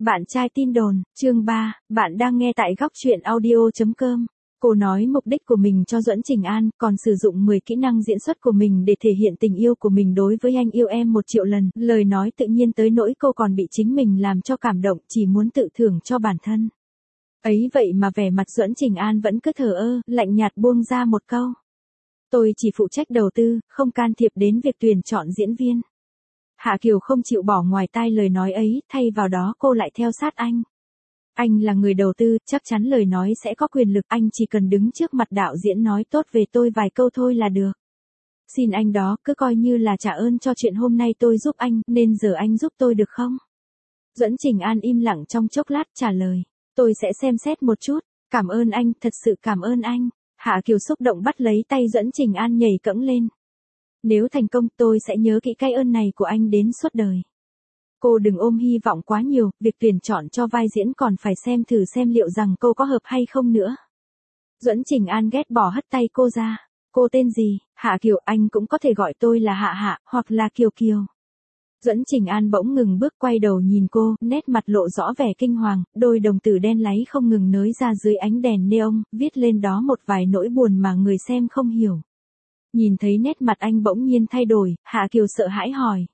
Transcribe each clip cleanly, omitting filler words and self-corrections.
Bạn trai tin đồn, chương 3, bạn đang nghe tại góc truyện audio.com. Cô nói mục đích của mình cho Duẫn Trình An, còn sử dụng 10 kỹ năng diễn xuất của mình để thể hiện tình yêu của mình đối với anh yêu em 1 triệu lần. Lời nói tự nhiên tới nỗi cô còn bị chính mình làm cho cảm động, chỉ muốn tự thưởng cho bản thân. Ấy vậy mà vẻ mặt Duẫn Trình An vẫn cứ thờ ơ, lạnh nhạt buông ra một câu. Tôi chỉ phụ trách đầu tư, không can thiệp đến việc tuyển chọn diễn viên. Hạ Kiều không chịu bỏ ngoài tai lời nói ấy, thay vào đó cô lại theo sát anh. Anh là người đầu tư, chắc chắn lời nói sẽ có quyền lực, anh chỉ cần đứng trước mặt đạo diễn nói tốt về tôi vài câu thôi là được. Xin anh đó, cứ coi như là trả ơn cho chuyện hôm nay tôi giúp anh, nên giờ anh giúp tôi được không? Duẫn Trình An im lặng trong chốc lát trả lời. Tôi sẽ xem xét một chút, cảm ơn anh, thật sự cảm ơn anh. Hạ Kiều xúc động bắt lấy tay Duẫn Trình An nhảy cẫng lên. Nếu thành công tôi sẽ nhớ kỹ cái ơn này của anh đến suốt đời. Cô đừng ôm hy vọng quá nhiều, việc tuyển chọn cho vai diễn còn phải xem thử xem liệu rằng cô có hợp hay không nữa. Duẫn Trình An ghét bỏ hất tay cô ra. Cô tên gì? Hạ Kiều, anh cũng có thể gọi tôi là Hạ Hạ, hoặc là Kiều Kiều. Duẫn Trình An bỗng ngừng bước quay đầu nhìn cô, nét mặt lộ rõ vẻ kinh hoàng, đôi đồng tử đen láy không ngừng nới ra dưới ánh đèn neon, viết lên đó một vài nỗi buồn mà người xem không hiểu. Nhìn thấy nét mặt anh bỗng nhiên thay đổi, Hạ Kiều sợ hãi hỏi.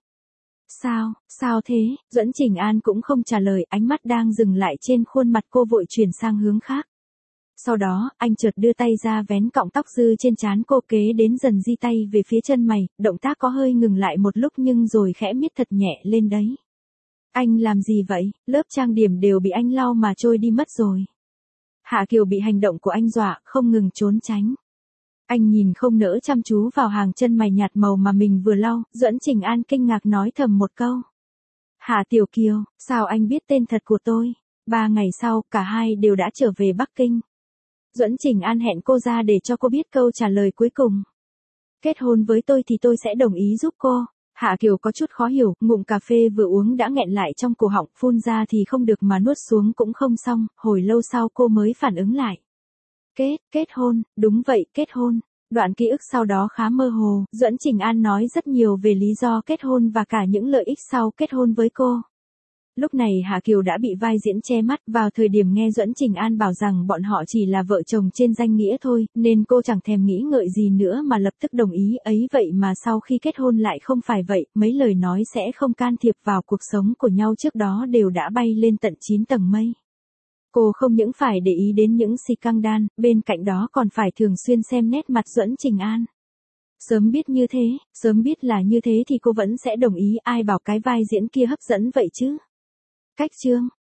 Sao thế? Duẫn Trình An cũng không trả lời, ánh mắt đang dừng lại trên khuôn mặt cô vội chuyển sang hướng khác. Sau đó, anh chợt đưa tay ra vén cọng tóc dư trên trán cô kế đến dần di tay về phía chân mày, động tác có hơi ngừng lại một lúc nhưng rồi khẽ miết thật nhẹ lên đấy. Anh làm gì vậy? Lớp trang điểm đều bị anh lau mà trôi đi mất rồi. Hạ Kiều bị hành động của anh dọa, không ngừng trốn tránh. Anh nhìn không nỡ chăm chú vào hàng chân mày nhạt màu mà mình vừa lau, Duẫn Trình An kinh ngạc nói thầm một câu. Hạ Tiểu Kiều, sao anh biết tên thật của tôi? 3 ngày sau, cả hai đều đã trở về Bắc Kinh. Duẫn Trình An hẹn cô ra để cho cô biết câu trả lời cuối cùng. Kết hôn với tôi thì tôi sẽ đồng ý giúp cô. Hạ Kiều có chút khó hiểu, ngụm cà phê vừa uống đã nghẹn lại trong cổ họng, phun ra thì không được mà nuốt xuống cũng không xong, hồi lâu sau cô mới phản ứng lại. Kết hôn, đúng vậy, kết hôn. Đoạn ký ức sau đó khá mơ hồ, Duẫn Trình An nói rất nhiều về lý do kết hôn và cả những lợi ích sau kết hôn với cô. Lúc này Hạ Kiều đã bị vai diễn che mắt, vào thời điểm nghe Duẫn Trình An bảo rằng bọn họ chỉ là vợ chồng trên danh nghĩa thôi, nên cô chẳng thèm nghĩ ngợi gì nữa mà lập tức đồng ý, ấy vậy mà sau khi kết hôn lại không phải vậy, mấy lời nói sẽ không can thiệp vào cuộc sống của nhau trước đó đều đã bay lên tận 9 tầng mây. Cô không những phải để ý đến những scandal, bên cạnh đó còn phải thường xuyên xem nét mặt Duẫn Trình An. Sớm biết là như thế thì cô vẫn sẽ đồng ý, ai bảo cái vai diễn kia hấp dẫn vậy chứ. Cách chương